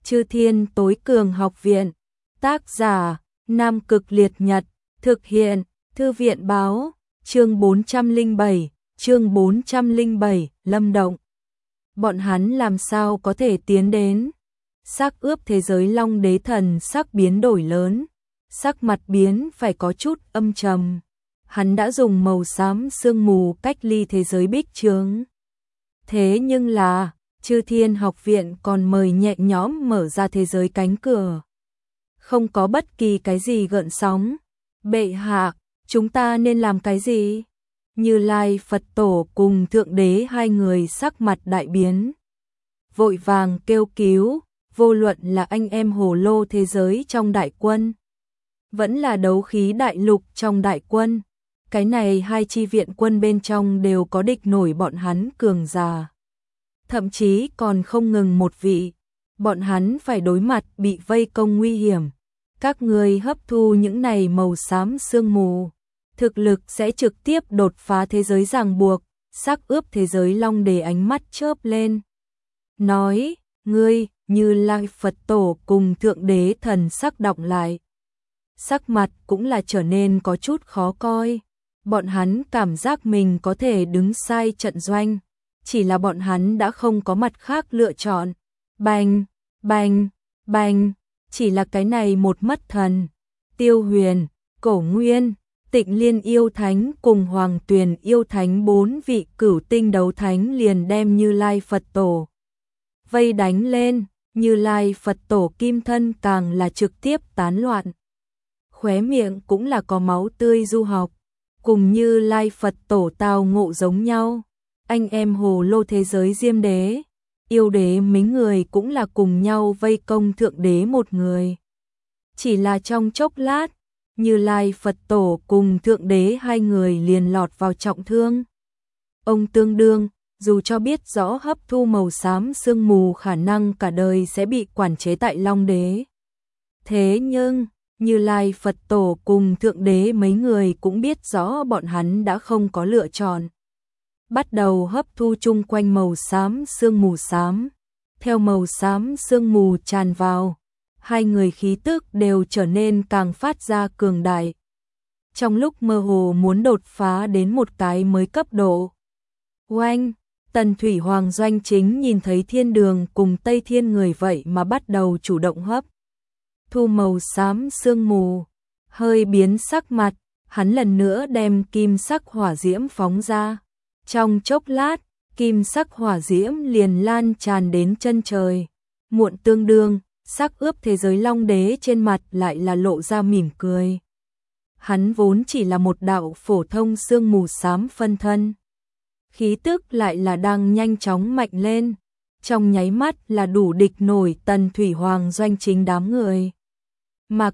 Chư Thiên Tối Cường Học Viện. Tác giả: Nam Cực Liệt Nhật. Thực hiện: Thư viện báo. Chương 407, Lâm Động. Bọn hắn làm sao có thể tiến đến? Xác ướp thế giới Long Đế Thần sắc biến đổi lớn, sắc mặt biến phải có chút âm trầm. Hắn đã dùng màu xám sương mù cách ly thế giới bích chướng. Thế nhưng là, Chư Thiên Học Viện còn mời nhẹ nhõm mở ra thế giới cánh cửa. Không có bất kỳ cái gì gợn sóng. Bệ hạ, chúng ta nên làm cái gì? Như Lai Phật Tổ cùng Thượng Đế hai người sắc mặt đại biến. Vội vàng kêu cứu, vô luận là anh em hồ lô thế giới trong đại quân, vẫn là đấu khí đại lục trong đại quân. Cái này hai chi viện quân bên trong đều có địch nổi bọn hắn cường giả. Thậm chí còn không ngừng một vị. Bọn hắn phải đối mặt bị vây công nguy hiểm. Các ngươi hấp thu những này màu xám sương mù, thực lực sẽ trực tiếp đột phá thế giới ràng buộc. Sắc ướp thế giới Long Đế ánh mắt chớp lên. Nói, ngươi, Như Lai Phật Tổ cùng Thượng Đế Thần sắc đọng lại. Sắc mặt cũng là trở nên có chút khó coi. Bọn hắn cảm giác mình có thể đứng sai trận doanh. Chỉ là bọn hắn đã không có mặt khác lựa chọn. Bành, bành, bành. Chỉ là cái này một mất thần. Tiêu Huyền, Cổ Nguyên, Tịnh Liên yêu thánh cùng Hoàng Tuyền yêu thánh bốn vị cửu tinh đấu thánh liền đem Như Lai Phật Tổ vây đánh lên. Như Lai Phật Tổ kim thân càng là trực tiếp tán loạn. Khóe miệng cũng là có máu tươi du học. Cùng Như Lai Phật Tổ tao ngộ giống nhau. Anh em hồ lô thế giới Diêm Đế, Yêu Đế mấy người cũng là cùng nhau vây công Thượng Đế một người. Chỉ là trong chốc lát, Như Lai Phật Tổ cùng Thượng Đế hai người liền lọt vào trọng thương. Ông tương đương, dù cho biết rõ hấp thu màu xám sương mù khả năng cả đời sẽ bị quản chế tại Long Đế. Thế nhưng, Như Lai Phật Tổ cùng Thượng Đế mấy người cũng biết rõ bọn hắn đã không có lựa chọn. Bắt đầu hấp thu chung quanh màu xám sương mù xám. Theo màu xám sương mù tràn vào, hai người khí tức đều trở nên càng phát ra cường đại. Trong lúc mơ hồ muốn đột phá đến một cái mới cấp độ. Oanh, Tần Thủy Hoàng Doanh Chính nhìn thấy Thiên Đường cùng Tây Thiên người vậy mà bắt đầu chủ động hấp thu màu xám sương mù, hơi biến sắc mặt, hắn lần nữa đem kim sắc hỏa diễm phóng ra. Trong chốc lát, kim sắc hỏa diễm liền lan tràn đến chân trời. Muộn tương đương, sắc ướp thế giới Long Đế trên mặt lại là lộ ra mỉm cười. Hắn vốn chỉ là một đạo phổ thông sương mù xám phân thân. Khí tức lại là đang nhanh chóng mạnh lên. Trong nháy mắt là đủ địch nổi Tần Thủy Hoàng Doanh Chính đám người. Mà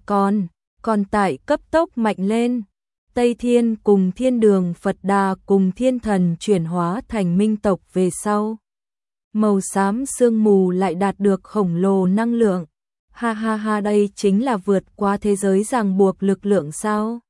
còn tại cấp tốc mạnh lên. Tây Thiên cùng Thiên Đường Phật Đà cùng Thiên Thần chuyển hóa thành minh tộc về sau. Màu xám sương mù lại đạt được khổng lồ năng lượng. Ha ha ha, đây chính là vượt qua thế giới ràng buộc lực lượng sao?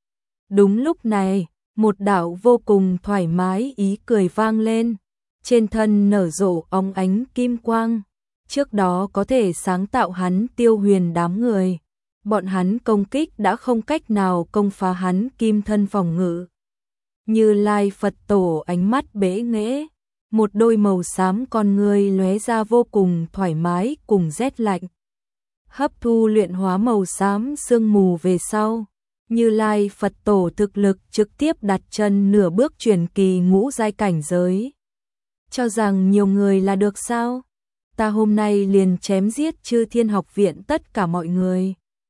Đúng lúc này, một đạo vô cùng thoải mái ý cười vang lên. Trên thân nở rộ óng ánh kim quang. Trước đó có thể sáng tạo hắn Tiêu Huyền đám người. Bọn hắn công kích đã không cách nào công phá hắn kim thân phòng ngự. Như Lai Phật Tổ ánh mắt bẽ nghễ, một đôi màu xám con ngươi lóe ra vô cùng thoải mái cùng rét lạnh. Hấp thu luyện hóa màu xám sương mù về sau, Như Lai Phật Tổ thực lực trực tiếp đặt chân nửa bước truyền kỳ ngũ giai cảnh giới. Cho rằng nhiều người là được sao? Ta hôm nay liền chém giết Chư Thiên Học Viện tất cả mọi người.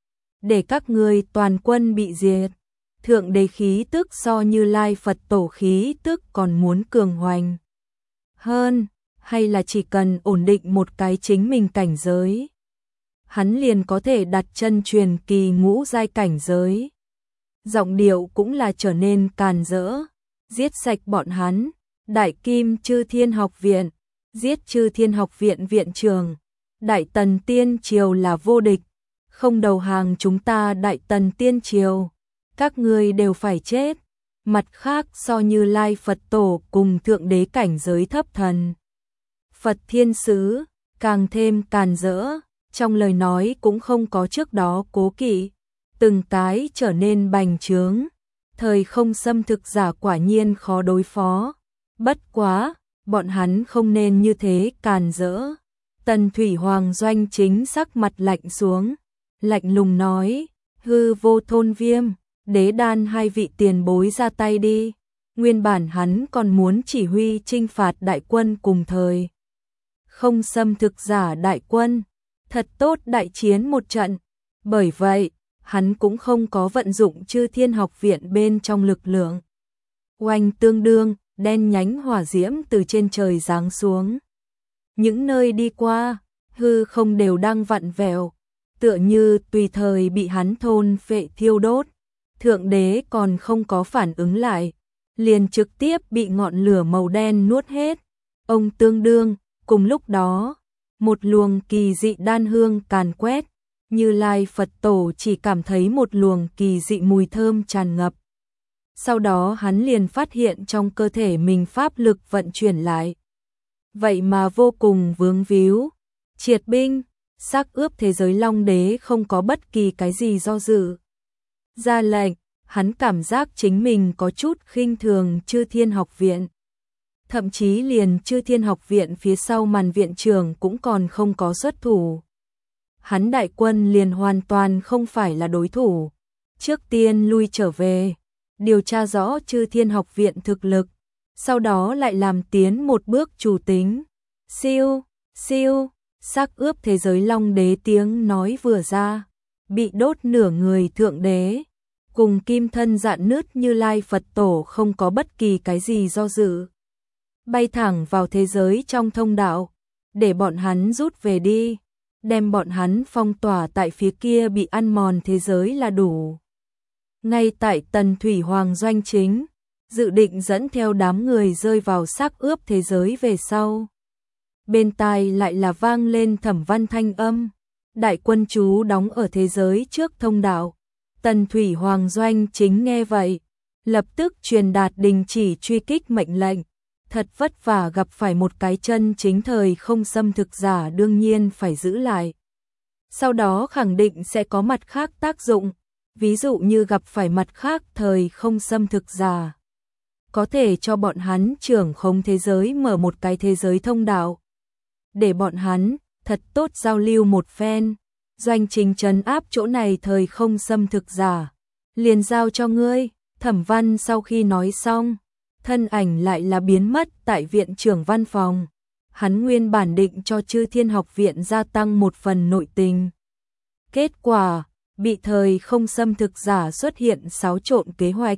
Để các ngươi toàn quân bị diệt. Thượng Đế khí tức so Như Lai Phật Tổ khí tức còn muốn cường hoành hơn, hay là chỉ cần ổn định một cái chính mình cảnh giới, hắn liền có thể đặt chân truyền kỳ ngũ giai cảnh giới. Giọng điệu cũng là trở nên càn rỡ. Giết sạch bọn hắn. Đại Kim Chư Thiên Học Viện, giết Chư Thiên Học Viện viện trưởng. Đại Tần Tiên Triều là vô địch. Không đầu hàng chúng ta Đại Tần Tiên Triều, các ngươi đều phải chết. Mặt khác, so Như Lai Phật Tổ cùng Thượng Đế cảnh giới thấp thần Phật Thiên Sứ càng thêm càn rỡ. trong lời nói cũng không có trước đó cố kỵ, từng cái trở nên bành trướng. Thời không xâm thực giả quả nhiên khó đối phó. Bất quá, bọn hắn không nên như thế càn rỡ. Tần Thủy Hoàng Doanh Chính sắc mặt lạnh xuống, lạnh lùng nói, hư vô thôn viêm, đế đan hai vị tiền bối ra tay đi. Nguyên bản hắn còn muốn chỉ huy chinh phạt đại quân cùng thời. Không xâm thực giả đại quân, thật tốt đại chiến một trận. Bởi vậy, hắn cũng không có vận dụng Chư Thiên Học Viện bên trong lực lượng. Oanh tương đương, đen nhánh hỏa diễm từ trên trời giáng xuống. Những nơi đi qua, hư không đều đang vặn vẹo, tựa như tùy thời bị hắn thôn phệ thiêu đốt. Thượng đế còn không có phản ứng lại, liền trực tiếp bị ngọn lửa màu đen nuốt hết. Ông tương đương, cùng lúc đó, một luồng kỳ dị đan hương càn quét, Như Lai Phật Tổ chỉ cảm thấy một luồng kỳ dị mùi thơm tràn ngập. Sau đó hắn liền phát hiện trong cơ thể mình pháp lực vận chuyển lại. Vậy mà vô cùng vướng víu. Triệt binh, xác ướp thế giới Long Đế không có bất kỳ cái gì do dự. Ra lệnh, hắn cảm giác chính mình có chút khinh thường Chư Thiên Học Viện. Thậm chí liền Chư Thiên Học Viện phía sau màn viện trưởng cũng còn không có xuất thủ. Hắn đại quân liền hoàn toàn không phải là đối thủ. Trước tiên lui trở về, điều tra rõ Chư Thiên Học Viện thực lực, sau đó lại làm tiến một bước chủ tính. Siêu, siêu, xác ướp thế giới Long Đế tiếng nói vừa ra, bị đốt nửa người thượng đế, cùng kim thân dạn nứt Như Lai Phật Tổ không có bất kỳ cái gì do dự. Bay thẳng vào thế giới trong thông đạo, để bọn hắn rút về đi, đem bọn hắn phong tỏa tại phía kia bị ăn mòn thế giới là đủ. Ngay tại Tần Thủy Hoàng Doanh Chính, dự định dẫn theo đám người rơi vào xác ướp thế giới về sau. Bên tai lại là vang lên Thẩm Văn thanh âm, đại quân chú đóng ở thế giới trước thông đạo. Tần Thủy Hoàng Doanh Chính nghe vậy, lập tức truyền đạt đình chỉ truy kích mệnh lệnh. Thật vất vả gặp phải một cái chân chính thời không xâm thực giả đương nhiên phải giữ lại. Sau đó khẳng định sẽ có mặt khác tác dụng, ví dụ như gặp phải mặt khác thời không xâm thực giả. Có thể cho bọn hắn trưởng khống thế giới mở một cái thế giới thông đạo. Để bọn hắn thật tốt giao lưu một phen, Doanh Chính trấn áp chỗ này thời không xâm thực giả. Liền giao cho ngươi. Thẩm Văn sau khi nói xong, thân ảnh lại là biến mất tại viện trưởng văn phòng. Hắn nguyên bản định cho Chư Thiên Học Viện gia tăng một phần nội tình. Kết quả, bị thời không xâm thực giả xuất hiện xáo trộn kế hoạch.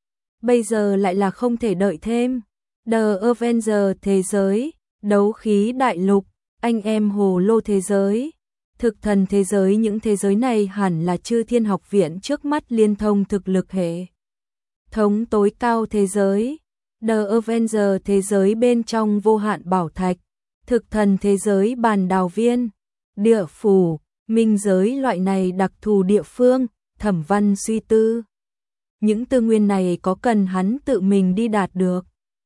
Bây giờ lại là không thể đợi thêm. The Avenger thế giới, đấu khí đại lục, anh em hồ lô thế giới, thực thần thế giới, những thế giới này hẳn là Chư Thiên Học Viện trước mắt liên thông thực lực hệ thống tối cao thế giới. The Avenger thế giới bên trong vô hạn bảo thạch, thực thần thế giới bàn đào viên, địa phủ, minh giới loại này đặc thù địa phương. Thẩm Văn suy tư, những tư nguyên này có cần hắn tự mình đi đạt được,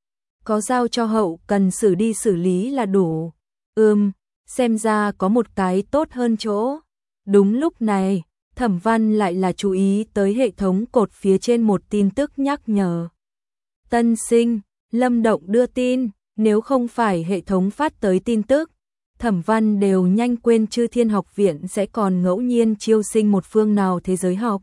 có giao cho hậu cần đi xử lý là đủ. Xem ra có một cái tốt hơn chỗ. Đúng lúc này, Thẩm Văn lại là chú ý tới hệ thống cột phía trên một tin tức nhắc nhở. Tân sinh, Lâm Động đưa tin, nếu không phải hệ thống phát tới tin tức, Thẩm Văn đều nhanh quên Chư Thiên Học Viện sẽ còn ngẫu nhiên chiêu sinh một phương nào thế giới học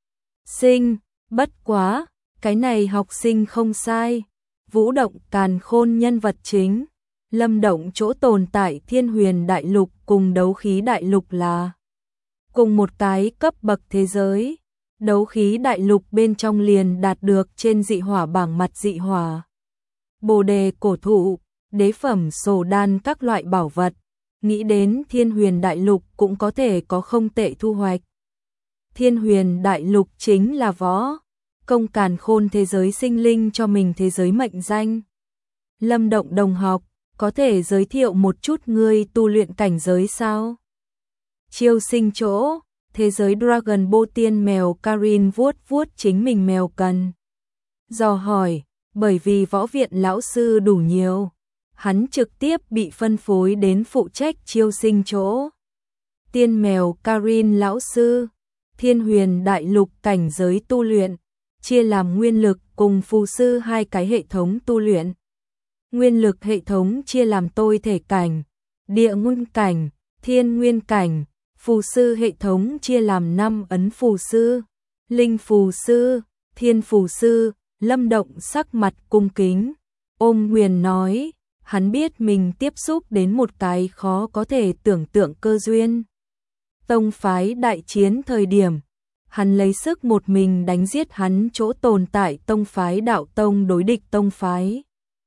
sinh. Bất quá, cái này học sinh không sai. Vũ Động Càn Khôn nhân vật chính. Lâm Động chỗ tồn tại Thiên Huyền Đại Lục cùng Đấu Khí Đại Lục là cùng một cái cấp bậc thế giới. Đấu Khí Đại Lục bên trong liền đạt được trên dị hỏa bảng mặt dị hỏa, Bồ đề cổ thụ, đế phẩm sổ đan các loại bảo vật. Nghĩ đến Thiên Huyền Đại Lục cũng có thể có không tệ thu hoạch. Thiên Huyền Đại Lục chính là võ công càn khôn thế giới sinh linh cho mình thế giới mệnh danh. Lâm Động đồng học, có thể giới thiệu một chút ngươi tu luyện cảnh giới sao? Chiêu sinh chỗ, thế giới Dragon Ball tiên mèo Karin vuốt vuốt chính mình mèo cần. Dò hỏi, bởi vì võ viện lão sư đủ nhiều, hắn trực tiếp bị phân phối đến phụ trách chiêu sinh chỗ. Tiên mèo Karin lão sư, Thiên Huyền Đại Lục cảnh giới tu luyện, chia làm nguyên lực cùng phù sư hai cái hệ thống tu luyện. Nguyên lực hệ thống chia làm tôi thể cảnh, địa nguyên cảnh, thiên nguyên cảnh, phù sư hệ thống chia làm 5 ấn phù sư, linh phù sư, thiên phù sư. Lâm Động sắc mặt cung kính, ôm quyền nói, hắn biết mình tiếp xúc đến một cái khó có thể tưởng tượng cơ duyên. Tông phái đại chiến thời điểm, hắn lấy sức một mình đánh giết hắn chỗ tồn tại tông phái đạo tông đối địch tông phái.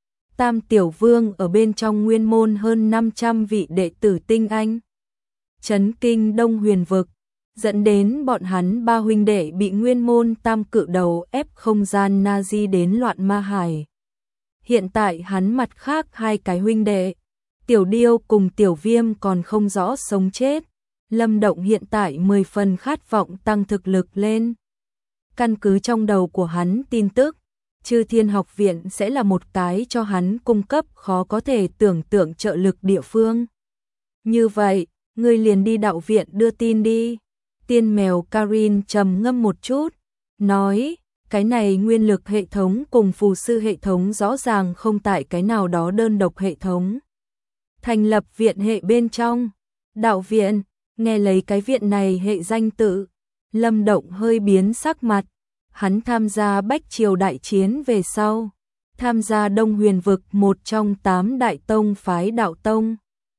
Tam Tiểu Vương ở bên trong nguyên môn hơn 500 vị đệ tử tinh anh. Chấn kinh Đông Huyền vực, dẫn đến bọn hắn ba huynh đệ bị nguyên môn tam cự đầu ép không gian Nazi đến loạn ma hải. Hiện tại hắn mặt khác hai cái huynh đệ, Tiểu Điêu cùng Tiểu Viêm còn không rõ sống chết. Lâm Động hiện tại 10 phần khát vọng tăng thực lực lên. Căn cứ trong đầu của hắn tin tức, Chư Thiên Học Viện sẽ là một cái cho hắn cung cấp khó có thể tưởng tượng trợ lực địa phương. Như vậy, ngươi liền đi đạo viện đưa tin đi. Tiên mèo Karin trầm ngâm một chút, nói, cái này nguyên lực hệ thống cùng phù sư hệ thống rõ ràng không tại cái nào đó đơn độc hệ thống. Thành lập viện hệ bên trong, đạo viện, nghe lấy cái viện này hệ danh tự, Lâm Động hơi biến sắc mặt. Hắn tham gia Bách Triều đại chiến về sau, tham gia Đông Huyền vực một trong 8 đại tông phái đạo tông.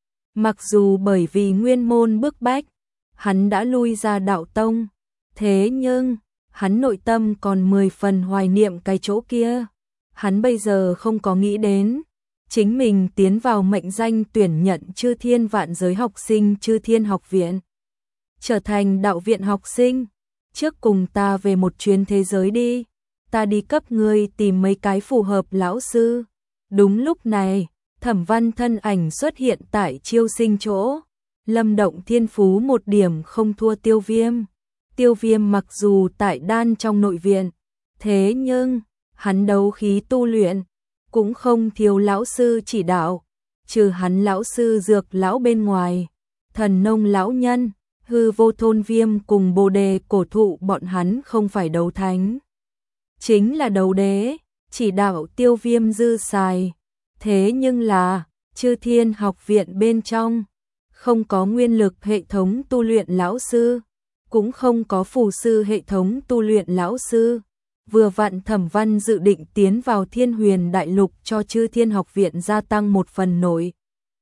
Mặc dù bởi vì nguyên môn bức bách, hắn đã lui ra đạo tông, thế nhưng hắn nội tâm còn 10 phần hoài niệm cái chỗ kia. Hắn bây giờ không có nghĩ đến chính mình tiến vào mệnh danh tuyển nhận Chư Thiên vạn giới học sinh Chư Thiên học viện, trở thành đạo viện học sinh. Trước cùng ta về một chuyến thế giới đi, ta đi cấp ngươi tìm mấy cái phù hợp lão sư. Đúng lúc này, Thẩm Văn thân ảnh xuất hiện tại chiêu sinh chỗ. Lâm Động thiên phú một điểm không thua Tiêu Viêm. Tiêu Viêm mặc dù tại đan trong nội viện, thế nhưng hắn đấu khí tu luyện cũng không thiếu lão sư chỉ đạo. Trừ hắn lão sư dược lão bên ngoài, thần nông lão nhân, Hư Vô Thôn Viêm cùng Bồ Đề cổ thụ bọn hắn không phải đấu thánh, chính là đấu đế, chỉ đạo Tiêu Viêm dư xài. Thế nhưng là Chư Thiên học viện bên trong không có nguyên lực hệ thống tu luyện lão sư, cũng không có phù sư hệ thống tu luyện lão sư. Vừa vặn Thẩm Văn dự định tiến vào Thiên Huyền Đại Lục cho Chư Thiên học viện gia tăng một phần nội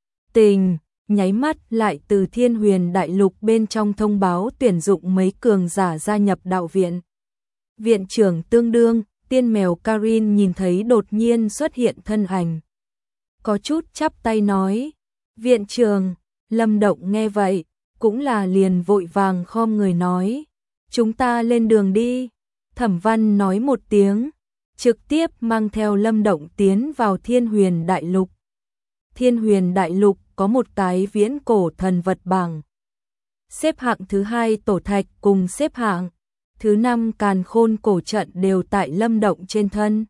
tình, nháy mắt lại từ Thiên Huyền Đại Lục bên trong thông báo tuyển dụng mấy cường giả gia nhập đạo viện. Viện trưởng tương đương, tiên mèo Karin nhìn thấy đột nhiên xuất hiện thân ảnh, có chút chắp tay nói, viện trưởng. Lâm Động nghe vậy, cũng là liền vội vàng khom người nói, chúng ta lên đường đi. Thẩm Văn nói một tiếng, trực tiếp mang theo Lâm Động tiến vào Thiên Huyền Đại Lục. Thiên Huyền Đại Lục có một cái viễn cổ thần vật bảng, xếp hạng thứ 2 tổ thạch cùng xếp hạng thứ 5 càn khôn cổ trận đều tại Lâm Động trên thân.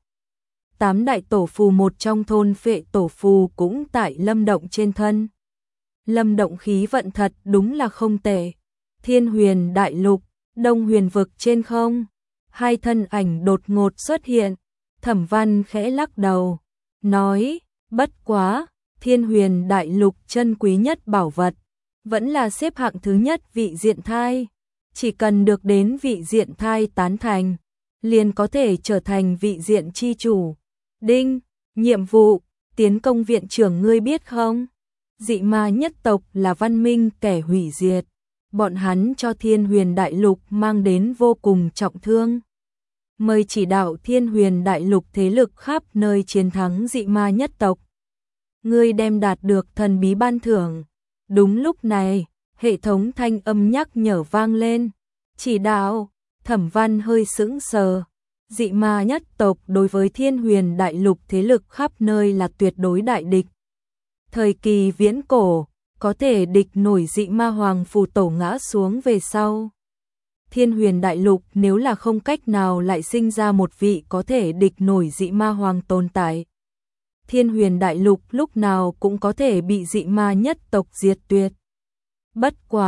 8 đại tổ phù một trong thôn phệ tổ phù cũng tại Lâm Động trên thân. Lâm Động khí vận thật đúng là không tệ. Thiên Huyền Đại Lục, Đông Huyền vực trên không, hai thân ảnh đột ngột xuất hiện. Thẩm Văn khẽ lắc đầu, nói, bất quá, Thiên Huyền Đại Lục chân quý nhất bảo vật, vẫn là xếp hạng thứ nhất vị diện thai. Chỉ cần được đến vị diện thai tán thành, liền có thể trở thành vị diện chi chủ. Đinh, nhiệm vụ, tiến công viện trưởng ngươi biết không? Dị ma nhất tộc là văn minh kẻ hủy diệt. Bọn hắn cho Thiên Huyền Đại Lục mang đến vô cùng trọng thương. Mời chỉ đạo Thiên Huyền Đại Lục thế lực khắp nơi chiến thắng dị ma nhất tộc. Ngươi đem đạt được thần bí ban thưởng. Đúng lúc này, hệ thống thanh âm nhắc nhở vang lên. Chỉ đạo, Thẩm Văn hơi sững sờ. Dị ma nhất tộc đối với Thiên Huyền Đại Lục thế lực khắp nơi là tuyệt đối đại địch. Thời kỳ viễn cổ, có thể địch nổi dị ma hoàng phù tổ ngã xuống về sau. Thiên Huyền Đại Lục nếu là không cách nào lại sinh ra một vị có thể địch nổi dị ma hoàng tồn tại. Thiên Huyền Đại Lục lúc nào cũng có thể bị dị ma nhất tộc diệt tuyệt. Bất quá,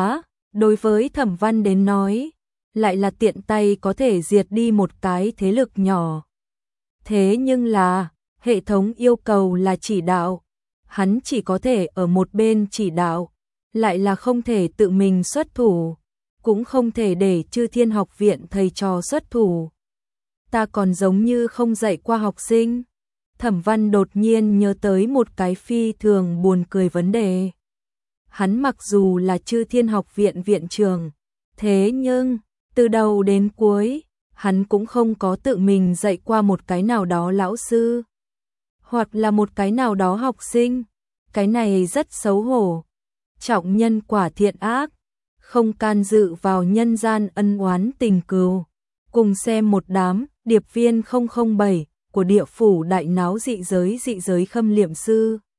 Đối với Thẩm Văn đến nói, lại là tiện tay có thể diệt đi một cái thế lực nhỏ. Thế nhưng là, hệ thống yêu cầu là chỉ đạo, hắn chỉ có thể ở một bên chỉ đạo, lại là không thể tự mình xuất thủ, cũng không thể để Chư Thiên học viện thầy trò xuất thủ. Ta còn giống như không dạy qua học sinh. Thẩm Văn đột nhiên nhớ tới một cái phi thường buồn cười vấn đề. Hắn mặc dù là Chư Thiên học viện viện trưởng, thế nhưng, từ đầu đến cuối, hắn cũng không có tự mình dạy qua một cái nào đó lão sư, hoặc là một cái nào đó học sinh. Cái này rất xấu hổ. Trọng nhân quả thiện ác, không can dự vào nhân gian ân oán tình cừu. Cùng xem một đám điệp viên 007 của địa phủ đại náo dị giới khâm liệm sư.